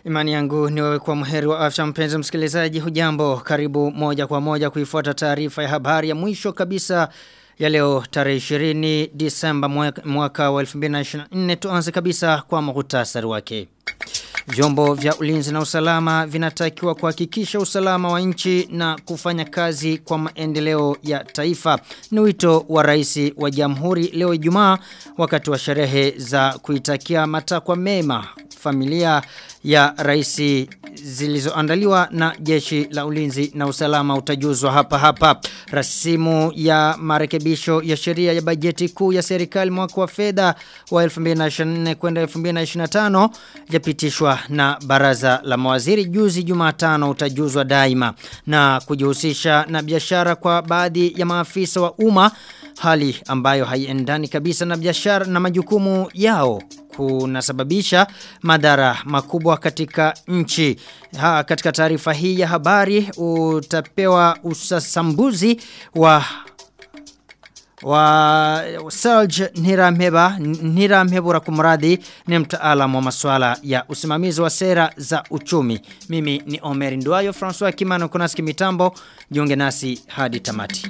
Imani yangu ni wewe kwa muheri wa afya mpenzi msikilizaji, hujambo, karibu moja kwa moja kuifuata taarifa ya habari ya mwisho kabisa ya leo tarehe 20 Disemba mwaka wa 2024. Tuanze kabisa kwa muhtasari wake. Vyombo vya ulinzi na usalama vinatakiwa kuhakikisha usalama wa nchi na kufanya kazi kwa maendeleo ya taifa. Ni wito wa rais wa Jamhuri leo Ijumaa wakati wa sherehe za kuitakia matakwa mema familia ya rais zilizoandaliwa na jeshi la ulinzi na usalama. Utajuzwa hapa. Rasimu ya marekebisho ya sheria ya bajeti kuu ya serikali mwaka wa fedha wa 2024 kwenda 2025 yapitishwa na baraza la mawaziri juzi Jumatano. Utajuzwa daima. Na kujihusisha na biashara kwa baadhi ya maafisa wa umma, hali ambayo haiendani kabisa na biashara na majukumu yao, kunasababisha madhara makubwa katika nchi. Katika taarifa hii ya habari utapewa usasambuzi wa Serge Niramhebura kumradhi, ni mtaalamu wa masuala ya usimamizi wa sera za uchumi. Mimi ni Omer Nduwayo, François Kimano kunasiki mitambo. Jiunge nasi hadi tamati.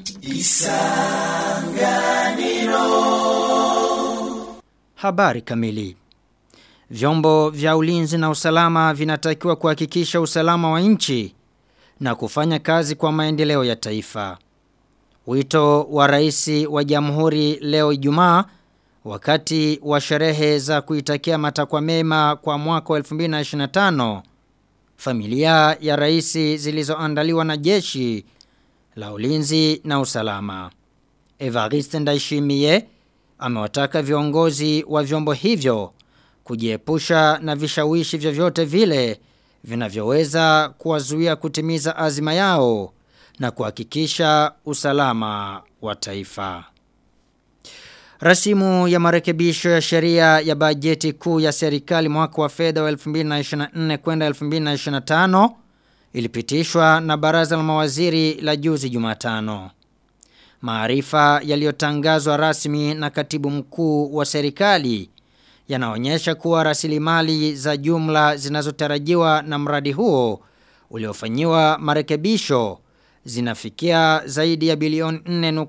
Habari kamili. Vyombo vya ulinzi na usalama vinatakiwa kuhakikisha usalama wa nchi na kufanya kazi kwa maendeleo ya taifa. Wito wa rais wa Jamhuri leo Ijumaa wakati wa sherehe za kuitakia matakwa mema kwa mwaka wa 2025. Familia ya rais zilizoandaliwa na jeshi la ulinzi na usalama. Evariste Ndayishimiye amewataka viongozi wa vyombo hivyo kujiepusha na vishawishi vyovyote vile vinavyoweza kuwazuia kutimiza azima yao na kuhakikisha usalama wa taifa. Rasimu ya marekebisho ya sheria ya bajeti kuu ya serikali mwaka wa fedha wa 2024 kwenda 2025 ilipitishwa na baraza la mawaziri la juzi Jumatano. Maarifa yaliyotangazwa rasmi na katibu mkuu wa serikali yanaonyesha kuwa rasilimali za jumla zinazotarajiwa na mradi huo uliofanyiwa marekebisho zinafikia zaidi ya bilioni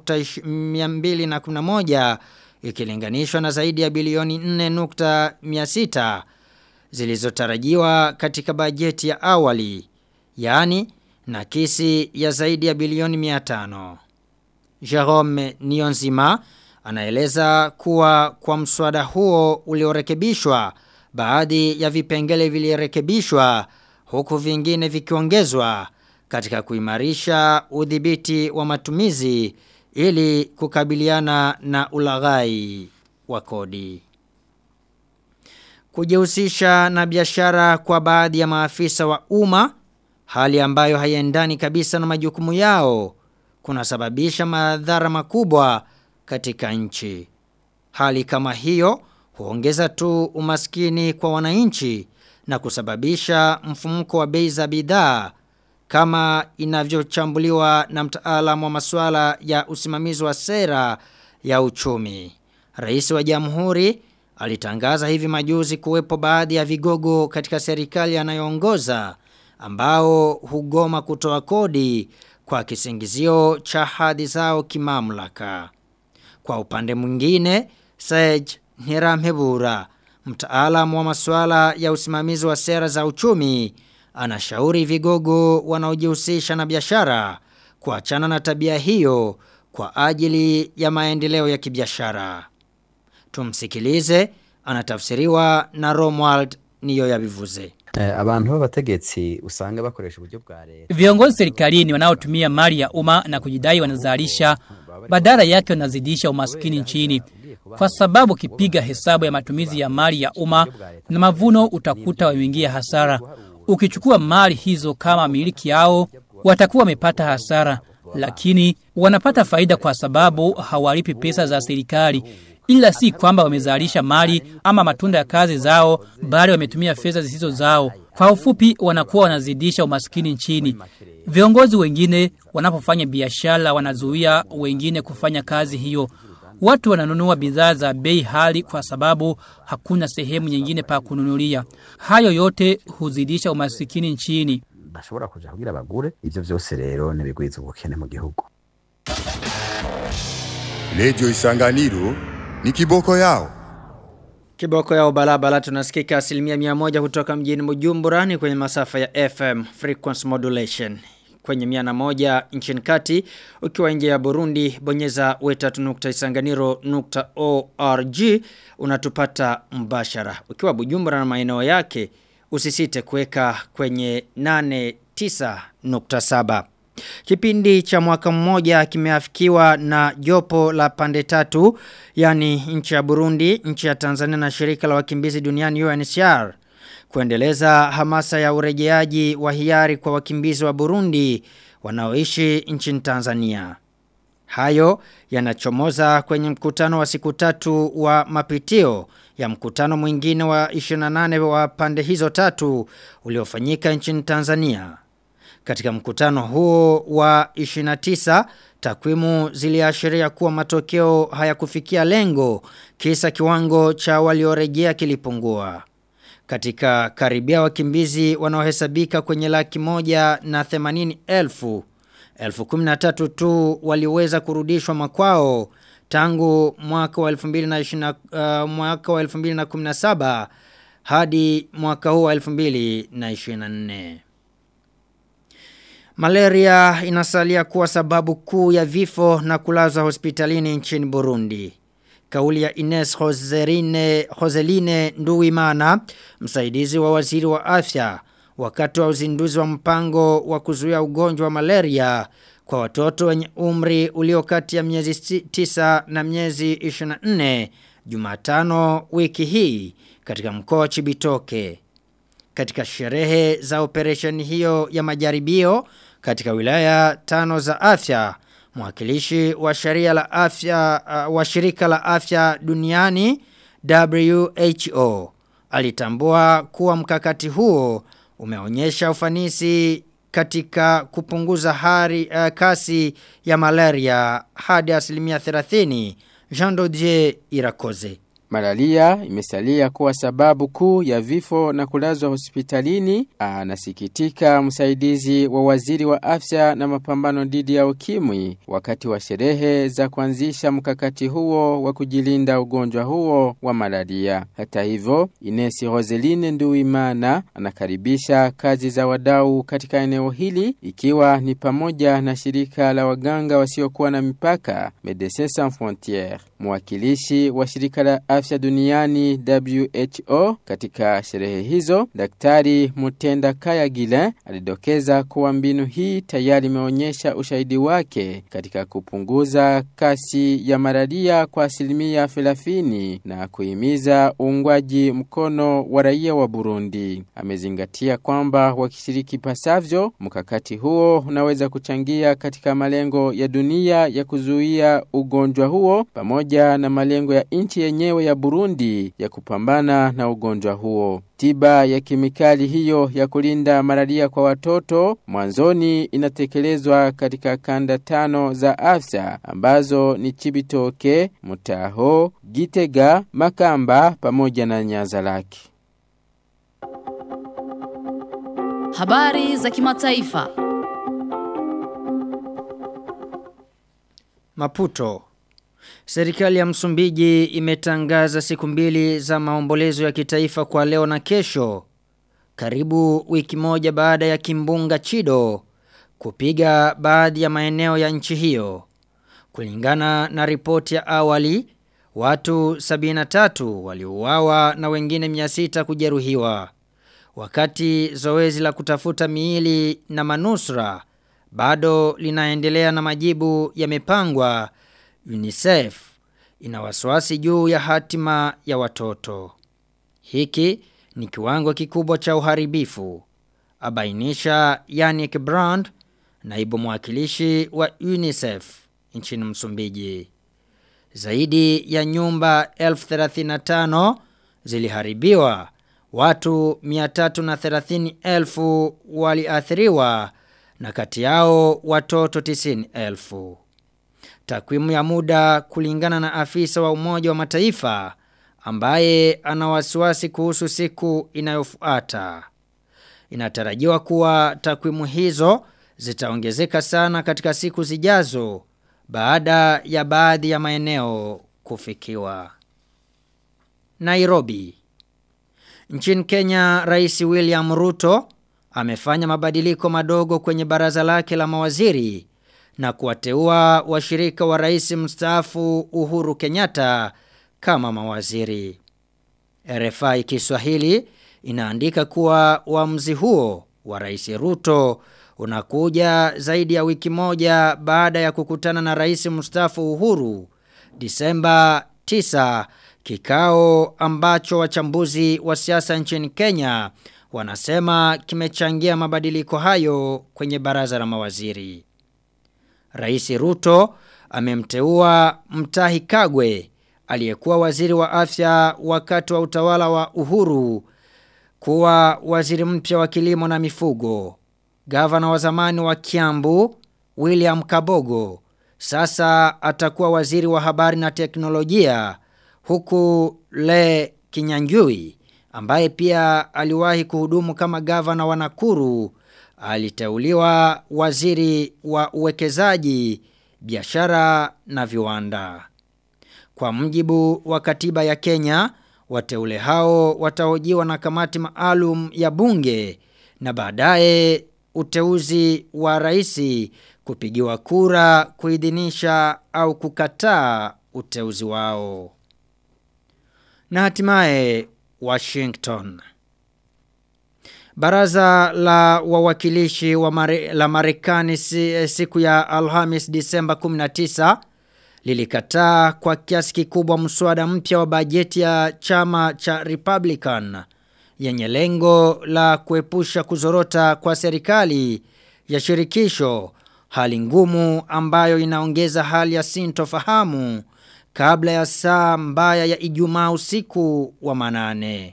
4.211 ikilinganishwa na zaidi ya bilioni 4.600 zilizotarajiwa katika bajeti ya awali, yani nakisi ya zaidi ya bilioni 500. Jerome Niyonzima anaeleza kuwa kwa mswada huo uliorekebishwa, baadhi ya vipengele vilirekebishwa huku vingine vikiongezwa katika kuimarisha udhibiti wa matumizi ili kukabiliana na ulaghai wa kodi. Kujihusisha na biashara kwa baadhi ya maafisa wa umma, hali ambayo haiendani kabisa na majukumu yao, kunasababisha madhara makubwa katika nchi. Hali kama hiyo huongeza tu umaskini kwa wananchi na kusababisha mfumuko wa bei za bidhaa kama inavyochambuliwa na mtaalamu wa masuala ya usimamizi wa sera ya uchumi. Rais wa Jamhuri alitangaza hivi majuzi kuwepo baadhi ya vigogo katika serikali anayoongoza ambao hugoma kutoa kodi kwa kisingizio cha hadhi zao kimamlaka. Kwa upande mwingine, Serge Niramhebura, mtaalamu wa masuala ya usimamizi wa sera za uchumi, anashauri vigogo wanaojihusisha na biashara kuachana na tabia hiyo kwa ajili ya maendeleo ya kibiashara. Tumsikilize, anatafsiriwa na Romuald Niyoyabivuze. Abantu b'abategetsi usanga bakoresha uburyo bwa leta. Viongozi serikalini wanaotumia mali ya umma na kujidai wanazalisha, badala yake wanazidisha umaskini nchini. Kwa sababu kipiga hesabu ya matumizi ya mali ya umma na mavuno utakuta wameingia hasara. Ukichukua mali hizo kama miliki yao, watakuwa wamepata hasara, lakini wanapata faida kwa sababu hawalipi pesa za serikali. Ila si kwamba wamezalisha mali ama matunda ya kazi zao, bali wametumia fedha zisizo zao. Kwa ufupi, wanakuwa wanazidisha umaskini nchini. Viongozi wengine wanapofanya biashara wanazuia wengine kufanya kazi hiyo. Watu wananunua bidhaa za bei hali kwa sababu hakuna sehemu nyingine pa kununulia. Hayo yote huzidisha umasikini nchini. Bashobora kuja kugira bagure ivyo vyose rero nibigwiza ubukene mu gihugu. Radio Isanganiro ni kiboko yao. Kiboko yao balabala tunasikika 100% kutoka mjini Bujumbura kwenye masafa ya FM frequency modulation. Kwenye 101 nchini kati, ukiwa nje ya Burundi, bonyeza weta.isanganiro.org unatupata mbashara. Ukiwa Bujumbura na maeneo yake, usisite kuweka kwenye 89.7. Kipindi cha mwaka mmoja kimeafikiwa na jopo la pande tatu, yani nchi ya Burundi, nchi ya Tanzania na shirika la wakimbizi duniani UNHCR, kuendeleza hamasa ya urejeaji wa hiari kwa wakimbizi wa Burundi wanaoishi nchini Tanzania. Hayo yanachomoza kwenye mkutano wa siku 3 wa mapitio ya mkutano mwingine wa 28 wa pande hizo tatu uliofanyika nchini Tanzania. Katika mkutano huo wa 29, takwimu ziliashiria kuwa matokeo hayakufikia lengo, kisa kiwango cha waliorejea kilipungua. Katika karibia wakimbizi wanaohesabika kwenye 180,000, 13,000 tu waliweza kurudishwa makwao tangu mwaka wa 2017 hadi mwaka huu wa 2024. Malaria inasalia kuwa sababu kuu ya vifo na kulazwa hospitalini nchini Burundi. Kauli ya Ines Hozeline Nduwimana, msaidizi wa waziri wa afya, wakati wa uzinduzi wa mpango wa kuzuia ugonjwa wa malaria kwa watoto wenye umri ulio kati ya miezi 9 na miezi 24, Jumatano wiki hii katika mkoa wa Cibitoke. Katika sherehe za operesheni hiyo ya majaribio katika wilaya 5 za afya, mwakilishi wa shirika la afya duniani WHO alitambua kuwa mkakati huo umeonyesha ufanisi katika kupunguza kasi ya malaria hadi 30%. Jean Dodier Irakoze. Malaria imesalia kuwa sababu kuu ya vifo na kulazwa hospitalini. Anasikitika msaidizi wa waziri wa afya na mapambano dhidi ya ukimwi wakati wa sherehe za kuanzisha mkakati huo wa kujilinda ugonjwa huo wa malaria. Hata hivyo, Ines Roseline Nduwimana anakaribisha kazi za wadau katika eneo hili, ikiwa ni pamoja na shirika la waganga wasiokuwa na mipaka Médecins Sans Frontières. Mwakilishi wa shirika la afya duniani WHO katika sherehe hizo, Daktari Mutenda Kayagile alidokeza kuwa mbinu hii tayari imeonyesha ushahidi wake katika kupunguza kasi ya malaria kwa 30% na kuhimiza uungwaji mkono wa raia wa Burundi. Amezingatia kwamba wakishiriki pasavyo, mkakati huo unaweza kuchangia katika malengo ya dunia ya kuzuia ugonjwa huo pamoja na malengo ya nchi yenyewe ya Burundi ya kupambana na ugonjwa huo. Tiba ya kemikali hiyo ya kulinda malaria kwa watoto mwanzoni inatekelezwa katika kanda 5 za afya ambazo ni Cibitoke, Mutaho, Gitega, Makamba pamoja na Nyanzarake. Habari za kimataifa. Maputo. Serikali ya Msumbiji imetangaza siku 2 za maombolezo ya kitaifa kwa leo na kesho, karibu wiki moja baada ya kimbunga Chido kupiga baadhi ya maeneo ya nchi hiyo. Kulingana na ripoti ya awali, watu 73 waliuawa na wengine 600 kujeruhiwa. Wakati zoezi la kutafuta miili na manusura bado linaendelea na majibu yamepangwa, UNICEF ina wasiwasi juu ya hatima ya watoto. Hiki ni kiwango kikubwa cha uharibifu, abainisha Yannick Brand, naibu mwakilishi wa UNICEF nchini Msumbiji. Zaidi ya nyumba 1035 ziliharibiwa, watu 330,000 waliathiriwa na kati yao watoto 90,000. Takwimu ya muda kulingana na afisa wa Umoja wa Mataifa ambaye ana wasiwasi kuhusu siku inayofuata. Inatarajiwa kuwa takwimu hizo zitaongezeka sana katika siku zijazo baada ya baadhi ya maeneo kufikiwa. Nairobi. Nchini Kenya, Rais William Ruto amefanya mabadiliko madogo kwenye baraza lake la mawaziri na kuwateua washirika wa rais mstaafu Uhuru Kenyatta kama mawaziri. RFI Kiswahili inaandika kuwa uamuzi huo wa Rais Ruto unakuja zaidi ya wiki moja baada ya kukutana na rais mstaafu Uhuru Disemba 9, kikao ambacho wachambuzi wa siasa nchini Kenya wanasema kimechangia mabadiliko hayo kwenye baraza la mawaziri. Rais Ruto amemteua Mutahi Kagwe aliyekuwa waziri wa afya wakati wa utawala wa Uhuru kuwa waziri mpya wa kilimo na mifugo. Gavana wa zamani wa Kiambu William Kabogo sasa atakuwa waziri wa habari na teknolojia, huku Le Kinyanjui ambaye pia aliwahi kuhudumu kama gavana wa Nakuru aliteuliwa waziri wa uwekezaji, biashara na viwanda. Kwa mujibu wa katiba ya Kenya, wateule hao watahojiwa na kamati maalum ya bunge na baadaye uteuzi wa rais kupigiwa kura kuidhinisha au kukataa uteuzi wao. Na hatimaye Washington. Baraza la wawakilishi la Marekani siku ya Alhamis Disemba 19 lilikataa kwa kiasi kikubwa mswada mpya wa bajeti ya chama cha Republican yenye lengo la kuepusha kuzorota kwa serikali ya shirikisho, hali ngumu ambayo inaongeza hali ya sintofahamu kabla ya saa mbaya ya Ijumaa usiku wa manane.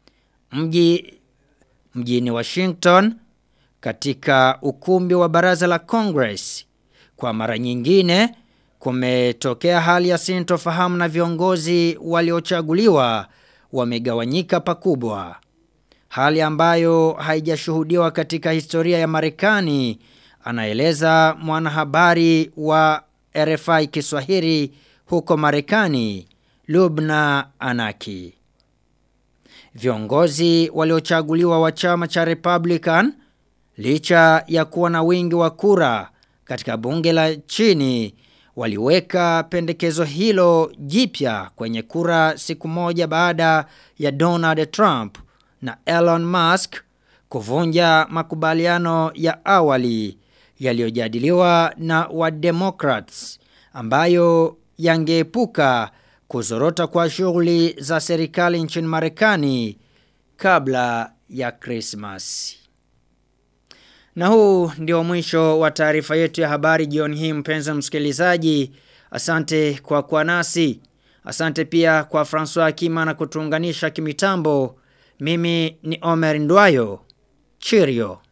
Mjini Washington, katika ukumbi wa baraza la Congress, kwa mara nyingine kumetokea hali ya sintofahamu na viongozi waliochaguliwa wamegawanyika pakubwa. Hali ambayo haijashuhudiwa katika historia ya Marekani, anaeleza mwanahabari wa RFI Kiswahili huko Marekani, Lubna Anaki. Viongozi waliochaguliwa wa chama cha Republican, licha ya kuwa na wingi wa kura katika bunge la chini, waliweka pendekezo hilo jipya kwenye kura siku moja baada ya Donald Trump na Elon Musk kuvunja makubaliano ya awali yaliyojadiliwa na Wademokrats ambayo yangeepuka kuzorota kwa shughuli za serikali nchini Marekani kabla ya Christmas. Na huu ndio mwisho wa taarifa yetu ya habari jioni hii, mpenzi msikilizaji. Asante kwa kuwa nasi. Asante pia kwa François Kima na kutuunganisha kimitambo. Mimi ni Omer Ndwayo. Cheerio.